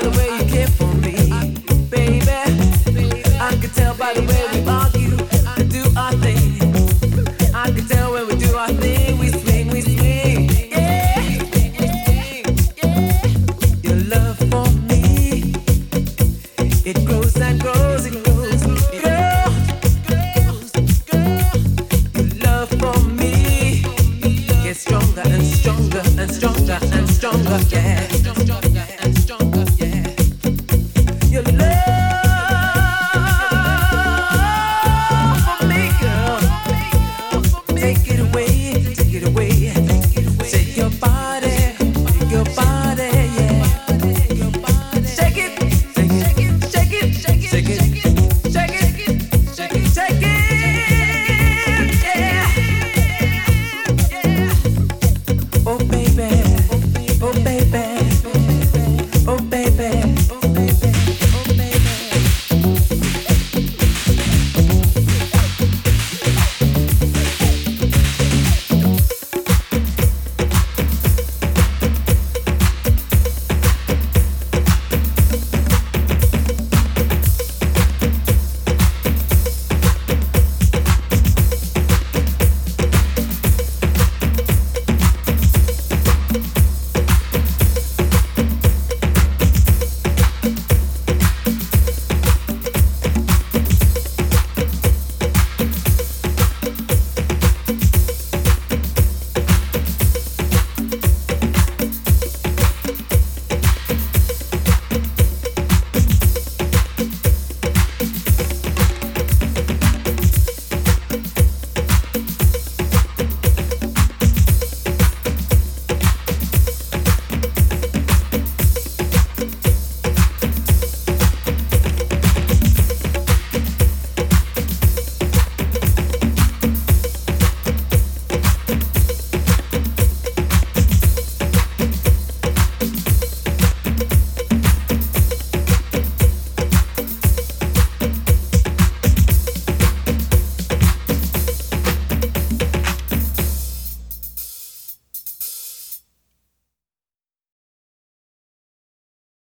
by the way you care for me, baby. I can tell by the way we argue to do our thing. I can tell when we do our thing, we swing, we swing. Yeah, your love for me, it grows and grows, it grows. Girl, your love for me gets stronger and stronger and stronger and stronger. Yeah. Your love for me, girl. Take it away, take it away. Shake your body, yeah. Shake it, shake it, shake it, shake it, shake it, shake it, shake it, shake it, yeah. Oh baby, oh baby, oh baby.